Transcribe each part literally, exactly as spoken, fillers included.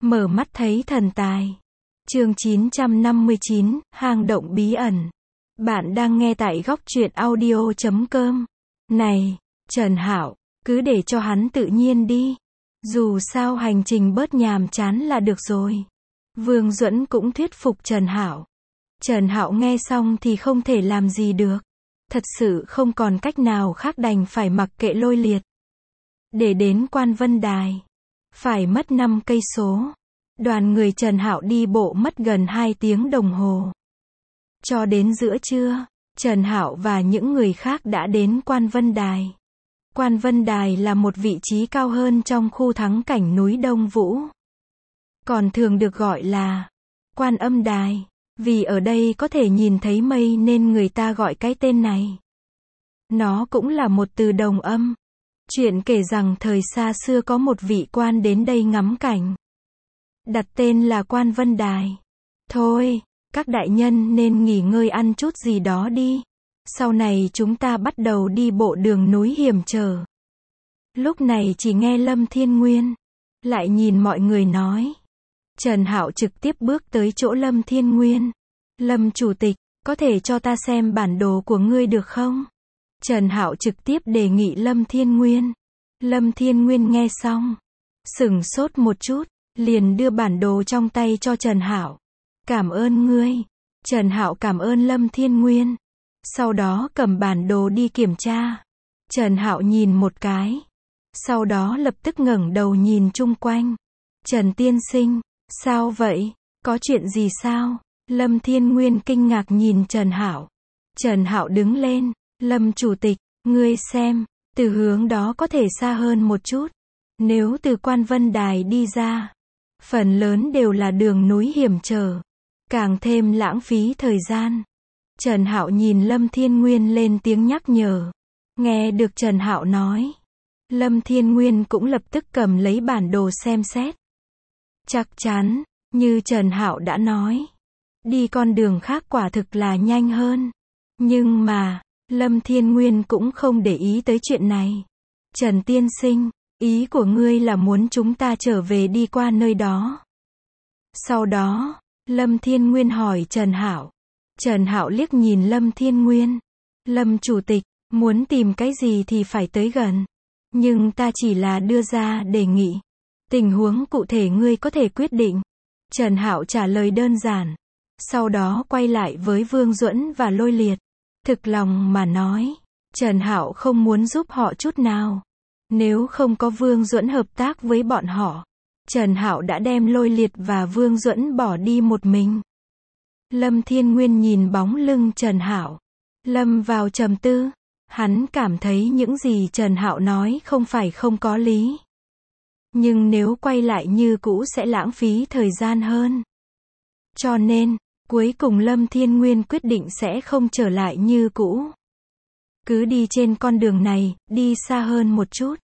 Mở mắt thấy thần tài. Chương chín trăm năm mươi chín, hang động bí ẩn. Bạn đang nghe tại góc truyện audio chấm com. Này, Trần Hạo, cứ để cho hắn tự nhiên đi. Dù sao hành trình bớt nhàm chán là được rồi. Vương Duẫn cũng thuyết phục Trần Hạo. Trần Hạo nghe xong thì không thể làm gì được. Thật sự không còn cách nào khác đành phải mặc kệ Lôi Liệt. Để đến Quan Vân Đài, phải mất năm cây số. Đoàn người Trần Hạo đi bộ mất gần hai tiếng đồng hồ. Cho đến giữa trưa, Trần Hạo và những người khác đã đến Quan Vân Đài. Quan Vân Đài là một vị trí cao hơn trong khu thắng cảnh núi Đông Vũ. Còn thường được gọi là Quan Âm Đài, vì ở đây có thể nhìn thấy mây nên người ta gọi cái tên này. Nó cũng là một từ đồng âm. Chuyện kể rằng thời xa xưa có một vị quan đến đây ngắm cảnh. Đặt tên là Quan Vân Đài. Thôi, các đại nhân nên nghỉ ngơi ăn chút gì đó đi. Sau này chúng ta bắt đầu đi bộ đường núi hiểm trở. Lúc này chỉ nghe Lâm Thiên Nguyên lại nhìn mọi người nói. Trần Hạo trực tiếp bước tới chỗ Lâm Thiên Nguyên. Lâm chủ tịch, có thể cho ta xem bản đồ của ngươi được không? Trần Hạo trực tiếp đề nghị Lâm Thiên Nguyên. Lâm Thiên Nguyên nghe xong, sửng sốt một chút, liền đưa bản đồ trong tay cho Trần Hạo. Cảm ơn ngươi. Trần Hạo cảm ơn Lâm Thiên Nguyên. Sau đó cầm bản đồ đi kiểm tra. Trần Hạo nhìn một cái. Sau đó lập tức ngẩng đầu nhìn chung quanh. Trần tiên sinh, sao vậy? Có chuyện gì sao? Lâm Thiên Nguyên kinh ngạc nhìn Trần Hạo. Trần Hạo đứng lên. Lâm chủ tịch, ngươi xem, từ hướng đó có thể xa hơn một chút. Nếu từ Quan Vân Đài đi ra, phần lớn đều là đường núi hiểm trở, càng thêm lãng phí thời gian. Trần Hạo nhìn Lâm Thiên Nguyên lên tiếng nhắc nhở. Nghe được Trần Hạo nói, Lâm Thiên Nguyên cũng lập tức cầm lấy bản đồ xem xét. Chắc chắn, như Trần Hạo đã nói, đi con đường khác quả thực là nhanh hơn. Nhưng mà, Lâm Thiên Nguyên cũng không để ý tới chuyện này. Trần tiên sinh, ý của ngươi là muốn chúng ta trở về đi qua nơi đó. Sau đó, Lâm Thiên Nguyên hỏi Trần Hạo. Trần Hạo liếc nhìn Lâm Thiên Nguyên. Lâm chủ tịch, muốn tìm cái gì thì phải tới gần. Nhưng ta chỉ là đưa ra đề nghị. Tình huống cụ thể ngươi có thể quyết định. Trần Hạo trả lời đơn giản. Sau đó quay lại với Vương Duẫn và Lôi Liệt. Thực lòng mà nói, Trần Hạo không muốn giúp họ chút nào. Nếu không có Vương Duẫn hợp tác với bọn họ, Trần Hạo đã đem Lôi Liệt và Vương Duẫn bỏ đi một mình. Lâm Thiên Nguyên nhìn bóng lưng Trần Hạo, lâm vào trầm tư. Hắn cảm thấy những gì Trần Hạo nói không phải không có lý. Nhưng nếu quay lại như cũ sẽ lãng phí thời gian hơn. Cho nên, cuối cùng Lâm Thiên Nguyên quyết định sẽ không trở lại như cũ. Cứ đi trên con đường này, đi xa hơn một chút.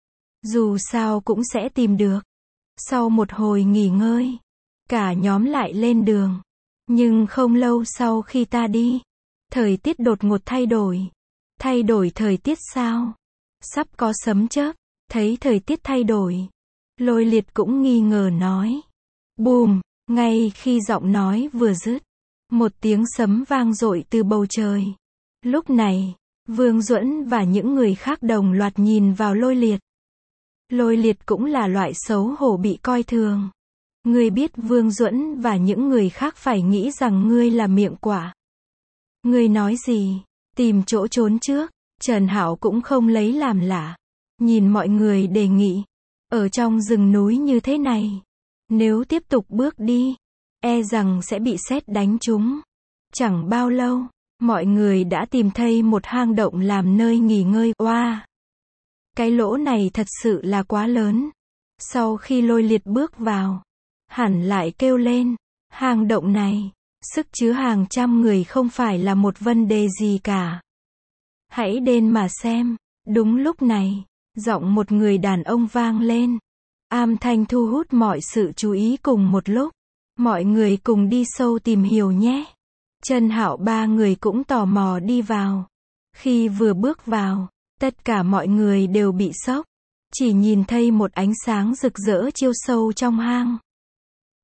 Dù sao cũng sẽ tìm được. Sau một hồi nghỉ ngơi, cả nhóm lại lên đường. Nhưng không lâu sau khi ta đi, thời tiết đột ngột thay đổi. Thay đổi thời tiết sao? Sắp có sấm chớp, thấy thời tiết thay đổi. Lôi Liệt cũng nghi ngờ nói. Bùm! Ngay khi giọng nói vừa dứt, một tiếng sấm vang dội từ bầu trời. Lúc này, Vương Duẫn và những người khác đồng loạt nhìn vào Lôi Liệt. Lôi Liệt cũng là loại xấu hổ bị coi thường. Ngươi biết Vương Duẫn và những người khác phải nghĩ rằng ngươi là miệng quả. Ngươi nói gì? Tìm chỗ trốn trước. Trần Hạo cũng không lấy làm lạ. Nhìn mọi người đề nghị. Ở trong rừng núi như thế này, nếu tiếp tục bước đi, e rằng sẽ bị sét đánh trúng. Chẳng bao lâu, mọi người đã tìm thấy một hang động làm nơi nghỉ ngơi. Oa! Wow. Cái lỗ này thật sự là quá lớn. Sau khi Lôi Liệt bước vào, hẳn lại kêu lên. Hang động này, sức chứa hàng trăm người không phải là một vấn đề gì cả. Hãy đến mà xem. Đúng lúc này, giọng một người đàn ông vang lên. Âm thanh thu hút mọi sự chú ý cùng một lúc. Mọi người cùng đi sâu tìm hiểu nhé. Trần Hạo ba người cũng tò mò đi vào. Khi vừa bước vào, tất cả mọi người đều bị sốc. Chỉ nhìn thấy một ánh sáng rực rỡ chiếu sâu trong hang.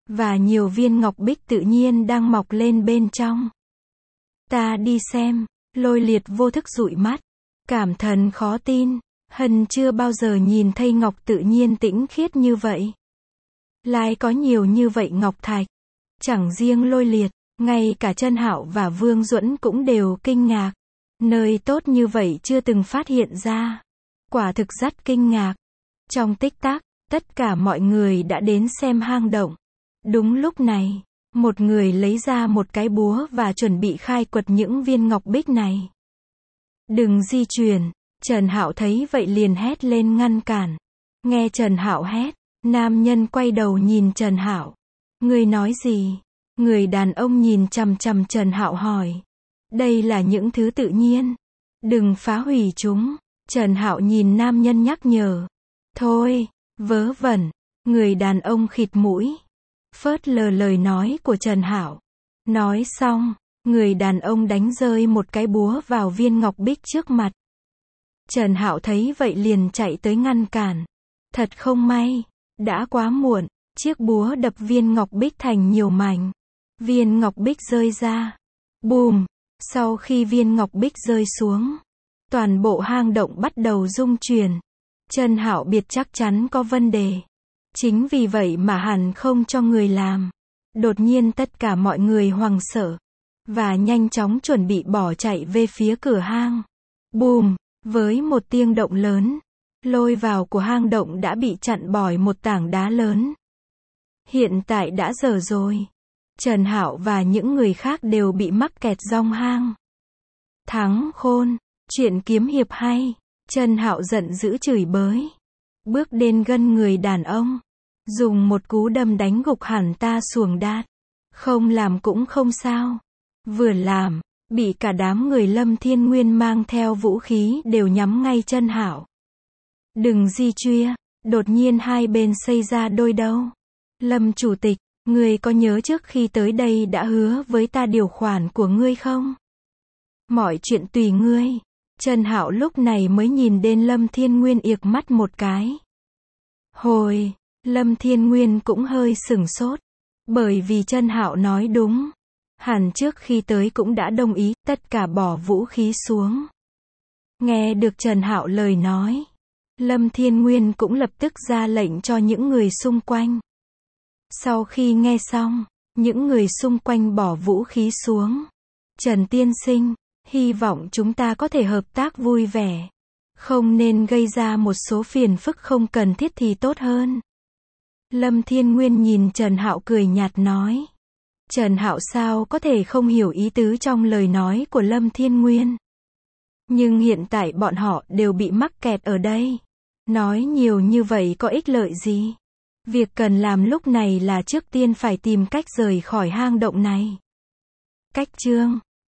và nhiều viên ngọc bích tự nhiên đang mọc lên bên trong. Ta đi xem, Lôi Liệt vô thức dụi mắt, cảm thần khó tin, hắn chưa bao giờ nhìn thấy ngọc tự nhiên tĩnh khiết như vậy. Lại có nhiều như vậy ngọc thạch. Chẳng riêng Lôi Liệt, ngay cả Trân Hạo và Vương Duẫn cũng đều kinh ngạc. Nơi tốt như vậy chưa từng phát hiện ra. Quả thực rất kinh ngạc. Trong tích tắc, tất cả mọi người đã đến xem hang động. Đúng lúc này, một người lấy ra một cái búa và chuẩn bị khai quật những viên ngọc bích này. Đừng di chuyển, Trần Hạo thấy vậy liền hét lên ngăn cản. Nghe Trần Hạo hét, nam nhân quay đầu nhìn Trần Hạo. Ngươi nói gì? Người đàn ông nhìn chằm chằm Trần Hạo hỏi. Đây là những thứ tự nhiên. Đừng phá hủy chúng. Trần Hạo nhìn nam nhân nhắc nhở. Thôi, vớ vẩn. Người đàn ông khịt mũi, phớt lờ lời nói của Trần Hạo. Nói xong, người đàn ông đánh rơi một cái búa vào viên ngọc bích trước mặt. Trần Hạo thấy vậy liền chạy tới ngăn cản. Thật không may, đã quá muộn, chiếc búa đập viên ngọc bích thành nhiều mảnh. Viên ngọc bích rơi ra. Bùm! Sau khi viên ngọc bích rơi xuống, toàn bộ hang động bắt đầu rung chuyển. Trần Hạo biết chắc chắn có vấn đề. Chính vì vậy mà hắn không cho người làm. Đột nhiên tất cả mọi người hoảng sợ và nhanh chóng chuẩn bị bỏ chạy về phía cửa hang. Bùm! Với một tiếng động lớn, lôi vào của hang động đã bị chặn bởi một tảng đá lớn. Hiện tại đã giờ rồi. Trần Hạo và những người khác đều bị mắc kẹt trong hang. Thắng khôn, chuyện kiếm hiệp hay. Trần Hạo giận dữ chửi bới. Bước đến gần người đàn ông, dùng một cú đâm đánh gục hẳn ta xuồng đát. Không làm cũng không sao. Vừa làm, bị cả đám người Lâm Thiên Nguyên mang theo vũ khí đều nhắm ngay Trần Hạo. Đừng di chuyên, đột nhiên hai bên xây ra đôi đầu. Lâm chủ tịch, ngươi có nhớ trước khi tới đây đã hứa với ta điều khoản của ngươi không? Mọi chuyện tùy ngươi. Trần Hạo lúc này mới nhìn đến Lâm Thiên Nguyên ịc mắt một cái. Hồi, Lâm Thiên Nguyên cũng hơi sửng sốt. Bởi vì Trần Hạo nói đúng. Hẳn trước khi tới cũng đã đồng ý, tất cả bỏ vũ khí xuống. Nghe được Trần Hạo lời nói, Lâm Thiên Nguyên cũng lập tức ra lệnh cho những người xung quanh. Sau khi nghe xong, những người xung quanh bỏ vũ khí xuống. Trần tiên sinh, hy vọng chúng ta có thể hợp tác vui vẻ. Không nên gây ra một số phiền phức không cần thiết thì tốt hơn. Lâm Thiên Nguyên nhìn Trần Hạo cười nhạt nói. Trần Hạo sao có thể không hiểu ý tứ trong lời nói của Lâm Thiên Nguyên. Nhưng hiện tại bọn họ đều bị mắc kẹt ở đây. Nói nhiều như vậy có ích lợi gì? Việc cần làm lúc này là trước tiên phải tìm cách rời khỏi hang động này. Cách chương